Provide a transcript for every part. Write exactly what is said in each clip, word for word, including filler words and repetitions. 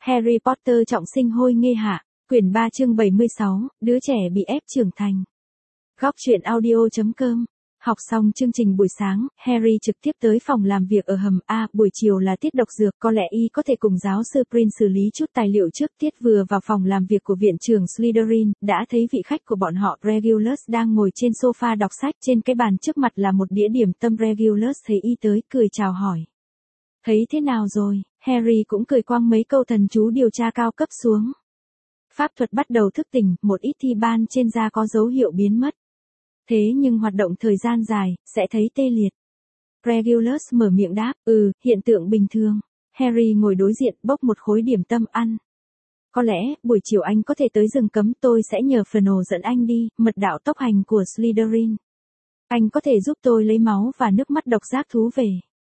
Harry Potter trọng sinh hôi nghê hạ, quyển ba chương bảy mươi sáu, đứa trẻ bị ép trưởng thành. Góc truyện audio chấm com. Học xong chương trình buổi sáng, Harry trực tiếp tới phòng làm việc ở hầm A, buổi chiều là tiết độc dược, có lẽ y có thể cùng giáo sư Prince xử lý chút tài liệu trước. Tiết vừa vào phòng làm việc của viện trưởng Slytherin, đã thấy vị khách của bọn họ Regulus đang ngồi trên sofa đọc sách, trên cái bàn trước mặt là một đĩa điểm tâm. Regulus thấy y tới, cười chào hỏi. Thấy thế nào rồi? Harry cũng cười quăng mấy câu thần chú điều tra cao cấp xuống. Pháp thuật bắt đầu thức tỉnh, một ít thi ban trên da có dấu hiệu biến mất. Thế nhưng hoạt động thời gian dài, sẽ thấy tê liệt. Regulus mở miệng đáp, ừ, hiện tượng bình thường. Harry ngồi đối diện bốc một khối điểm tâm ăn. Có lẽ, buổi chiều anh có thể tới rừng cấm, tôi sẽ nhờ Fernal dẫn anh đi, mật đạo tốc hành của Slytherin. Anh có thể giúp tôi lấy máu và nước mắt độc giác thú về.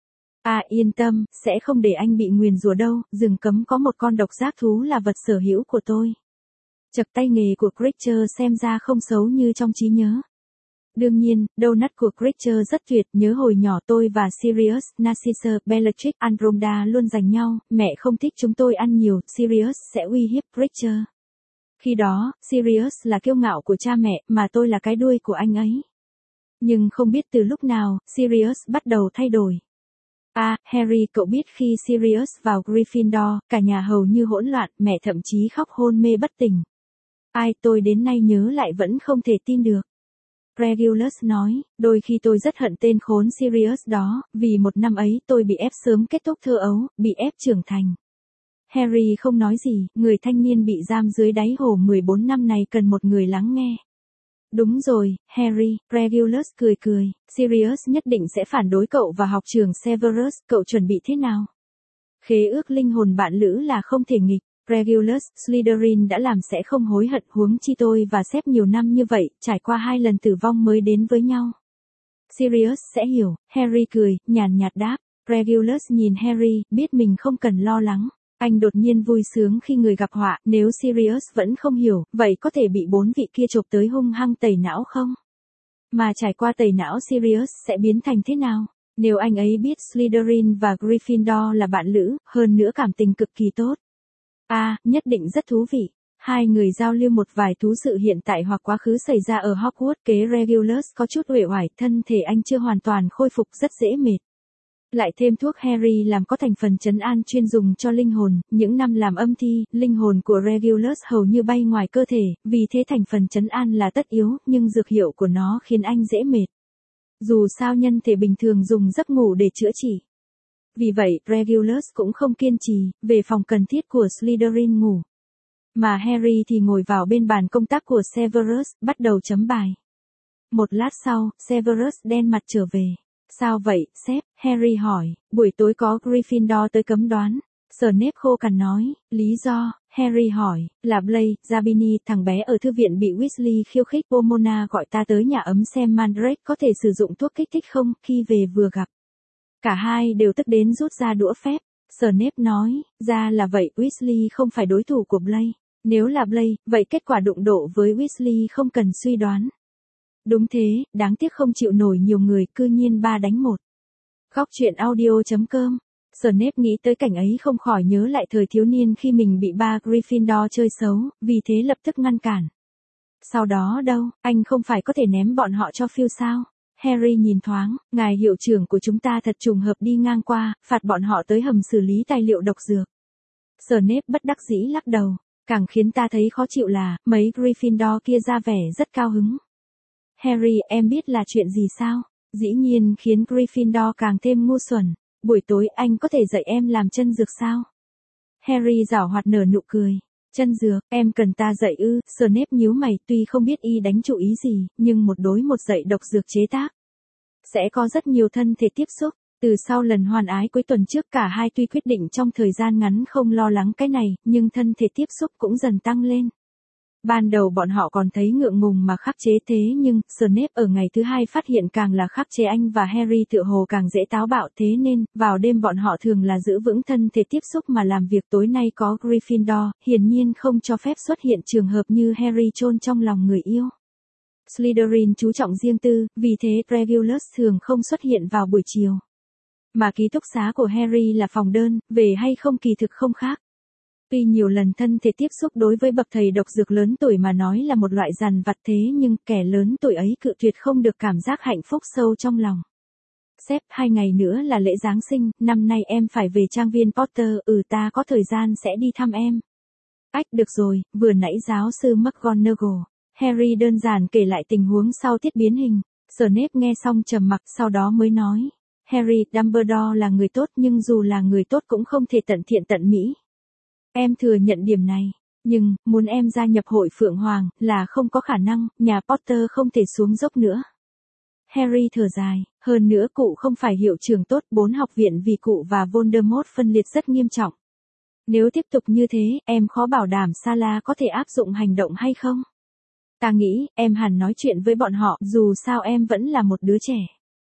À yên tâm, sẽ không để anh bị nguyền rủa đâu, rừng cấm có một con độc giác thú là vật sở hữu của tôi. Chật tay nghề của Creature xem ra không xấu như trong trí nhớ. Đương nhiên, donut của Creature rất tuyệt, nhớ hồi nhỏ tôi và Sirius, Narcissus, Bellatrix, Andromeda luôn giành nhau, mẹ không thích chúng tôi ăn nhiều, Sirius sẽ uy hiếp Creature. Khi đó, Sirius là kiêu ngạo của cha mẹ, mà tôi là cái đuôi của anh ấy. Nhưng không biết từ lúc nào, Sirius bắt đầu thay đổi. À, Harry, cậu biết khi Sirius vào Gryffindor, cả nhà hầu như hỗn loạn, mẹ thậm chí khóc hôn mê bất tỉnh. Ai, tôi đến nay nhớ lại vẫn không thể tin được. Regulus nói, đôi khi tôi rất hận tên khốn Sirius đó, vì một năm ấy tôi bị ép sớm kết thúc thơ ấu, bị ép trưởng thành. Harry không nói gì, người thanh niên bị giam dưới đáy hồ mười bốn năm này cần một người lắng nghe. Đúng rồi, Harry, Regulus cười cười, Sirius nhất định sẽ phản đối cậu và học trường Severus, cậu chuẩn bị thế nào? Khế ước linh hồn bạn lữ là không thể nghịch. Regulus, Slytherin đã làm sẽ không hối hận, huống chi tôi và sếp nhiều năm như vậy, trải qua hai lần tử vong mới đến với nhau. Sirius sẽ hiểu, Harry cười, nhàn nhạt đáp. Regulus nhìn Harry, biết mình không cần lo lắng. Anh đột nhiên vui sướng khi người gặp họa, nếu Sirius vẫn không hiểu, vậy có thể bị bốn vị kia chộp tới hung hăng tẩy não không? Mà trải qua tẩy não Sirius sẽ biến thành thế nào? Nếu anh ấy biết Slytherin và Gryffindor là bạn lữ, hơn nữa cảm tình cực kỳ tốt. À, nhất định rất thú vị. Hai người giao lưu một vài thú sự hiện tại hoặc quá khứ xảy ra ở Hogwarts. Kế Regulus có chút uể oải, thân thể anh chưa hoàn toàn khôi phục, rất dễ mệt. Lại thêm thuốc Harry làm có thành phần trấn an chuyên dùng cho linh hồn, những năm làm âm thi, linh hồn của Regulus hầu như bay ngoài cơ thể, vì thế thành phần trấn an là tất yếu, nhưng dược hiệu của nó khiến anh dễ mệt. Dù sao nhân thể bình thường dùng giấc ngủ để chữa trị. Vì vậy, Regulus cũng không kiên trì, về phòng cần thiết của Slytherin ngủ. Mà Harry thì ngồi vào bên bàn công tác của Severus, bắt đầu chấm bài. Một lát sau, Severus đen mặt trở về. Sao vậy, sếp? Harry hỏi, buổi tối có Gryffindor tới cấm đoán. Snape khô cằn nói, lý do? Harry hỏi, là Blaise, Zabini, thằng bé ở thư viện bị Weasley khiêu khích. Pomona gọi ta tới nhà ấm xem Mandrake có thể sử dụng thuốc kích thích không, khi về vừa gặp. Cả hai đều tức đến rút ra đũa phép. Snape nói, ra là vậy, Weasley không phải đối thủ của Blaise. Nếu là Blaise, vậy kết quả đụng độ với Weasley không cần suy đoán. Đúng thế, đáng tiếc không chịu nổi nhiều người, cư nhiên ba đánh một. Góc truyện audio chấm com. Snape nghĩ tới cảnh ấy không khỏi nhớ lại thời thiếu niên khi mình bị ba Gryffindor chơi xấu, vì thế lập tức ngăn cản. Sau đó đâu, anh không phải có thể ném bọn họ cho phiêu sao? Harry nhìn thoáng, ngài hiệu trưởng của chúng ta thật trùng hợp đi ngang qua, phạt bọn họ tới hầm xử lý tài liệu độc dược. Snape bất đắc dĩ lắc đầu, càng khiến ta thấy khó chịu là, mấy Gryffindor kia ra vẻ rất cao hứng. Harry, em biết là chuyện gì sao? Dĩ nhiên khiến Gryffindor càng thêm ngu xuẩn. Buổi tối anh có thể dạy em làm chân dược sao? Harry giảo hoạt nở nụ cười. Chân dược, em cần ta dạy ư? Snape nhíu mày, tuy không biết y đánh chủ ý gì, nhưng một đối một dạy độc dược chế tác. Sẽ có rất nhiều thân thể tiếp xúc. Từ sau lần hoan ái cuối tuần trước, cả hai tuy quyết định trong thời gian ngắn không lo lắng cái này, nhưng thân thể tiếp xúc cũng dần tăng lên. Ban đầu bọn họ còn thấy ngượng ngùng mà khắc chế, thế nhưng Snape ở ngày thứ hai phát hiện càng là khắc chế anh và Harry tựa hồ càng dễ táo bạo, thế nên vào đêm bọn họ thường là giữ vững thân thể tiếp xúc mà làm việc. Tối nay có Gryffindor, hiển nhiên không cho phép xuất hiện trường hợp như Harry chôn trong lòng người yêu. Slytherin chú trọng riêng tư, vì thế Regulus thường không xuất hiện vào buổi chiều. Mà ký túc xá của Harry là phòng đơn, về hay không kỳ thực không khác. Tuy nhiều lần thân thể tiếp xúc đối với bậc thầy độc dược lớn tuổi mà nói là một loại dằn vặt thế nhưng kẻ lớn tuổi ấy cự tuyệt không được cảm giác hạnh phúc sâu trong lòng. Sếp, hai ngày nữa là lễ Giáng sinh, năm nay em phải về trang viên Potter, ừ ta có thời gian sẽ đi thăm em. Ách được rồi, vừa nãy giáo sư McGonagall. Harry đơn giản kể lại tình huống sau tiết biến hình. Snape nghe xong trầm mặc sau đó mới nói. Harry, Dumbledore là người tốt nhưng dù là người tốt cũng không thể tận thiện tận mỹ. Em thừa nhận điểm này. Nhưng, muốn em gia nhập hội Phượng Hoàng là không có khả năng, nhà Potter không thể xuống dốc nữa. Harry thở dài, hơn nữa cụ không phải hiệu trưởng tốt, bốn học viện vì cụ và Voldemort phân liệt rất nghiêm trọng. Nếu tiếp tục như thế, em khó bảo đảm Sala có thể áp dụng hành động hay không? Ta nghĩ, em hẳn nói chuyện với bọn họ, dù sao em vẫn là một đứa trẻ.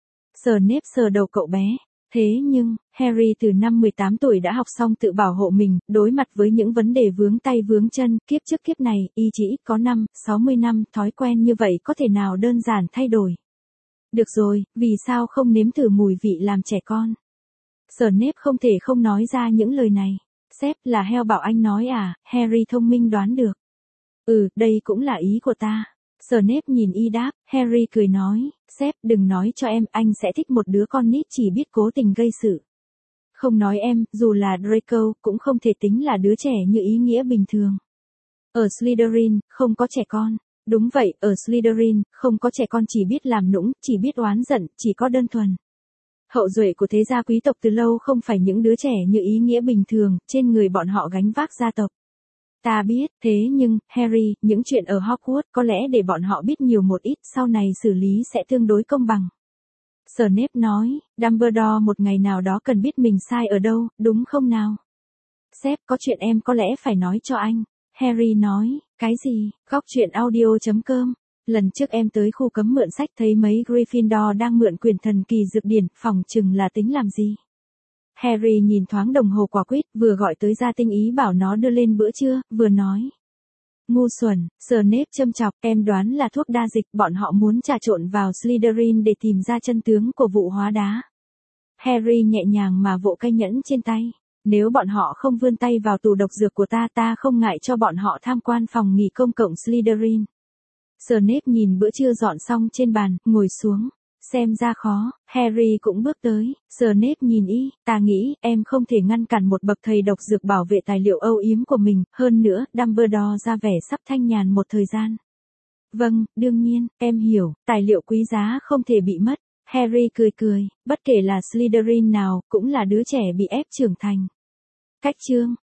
Snape sờ đầu cậu bé. Thế nhưng, Harry từ năm mười tám tuổi đã học xong tự bảo hộ mình, đối mặt với những vấn đề vướng tay vướng chân, kiếp trước kiếp này, y chỉ có năm, sáu mươi năm, thói quen như vậy có thể nào đơn giản thay đổi. Được rồi, vì sao không nếm thử mùi vị làm trẻ con? Snape không thể không nói ra những lời này. Sếp, là heo bảo anh nói à, Harry thông minh đoán được. Ừ, đây cũng là ý của ta. Snape nhìn y đáp, Harry cười nói, sếp đừng nói cho em, anh sẽ thích một đứa con nít chỉ biết cố tình gây sự. Không nói em, dù là Draco, cũng không thể tính là đứa trẻ như ý nghĩa bình thường. Ở Slytherin, không có trẻ con. Đúng vậy, ở Slytherin, không có trẻ con chỉ biết làm nũng, chỉ biết oán giận, chỉ có đơn thuần. Hậu duệ của thế gia quý tộc từ lâu không phải những đứa trẻ như ý nghĩa bình thường, trên người bọn họ gánh vác gia tộc. Ta biết, thế nhưng, Harry, những chuyện ở Hogwarts có lẽ để bọn họ biết nhiều một ít, sau này xử lý sẽ tương đối công bằng. Snape nói, Dumbledore một ngày nào đó cần biết mình sai ở đâu, đúng không nào? Sếp, có chuyện em có lẽ phải nói cho anh. Harry nói, cái gì? Góc truyện audio chấm com. Lần trước em tới khu cấm mượn sách thấy mấy Gryffindor đang mượn quyền thần kỳ dược điển, phỏng chừng là tính làm gì? Harry nhìn thoáng đồng hồ quả quýt, vừa gọi tới gia tinh ý bảo nó đưa lên bữa trưa, vừa nói. Ngu xuẩn, Snape châm chọc, em đoán là thuốc đa dịch, bọn họ muốn trà trộn vào Slytherin để tìm ra chân tướng của vụ hóa đá. Harry nhẹ nhàng mà vỗ cây nhẫn trên tay. Nếu bọn họ không vươn tay vào tủ độc dược của ta, ta không ngại cho bọn họ tham quan phòng nghỉ công cộng Slytherin. Snape nhìn bữa trưa dọn xong trên bàn, ngồi xuống. Xem ra khó, Harry cũng bước tới. Snape nhìn y, ta nghĩ, em không thể ngăn cản một bậc thầy độc dược bảo vệ tài liệu âu yếm của mình, hơn nữa, Dumbledore ra vẻ sắp thanh nhàn một thời gian. Vâng, đương nhiên, em hiểu, tài liệu quý giá không thể bị mất. Harry cười cười, bất kể là Slytherin nào, cũng là đứa trẻ bị ép trưởng thành. Cách chương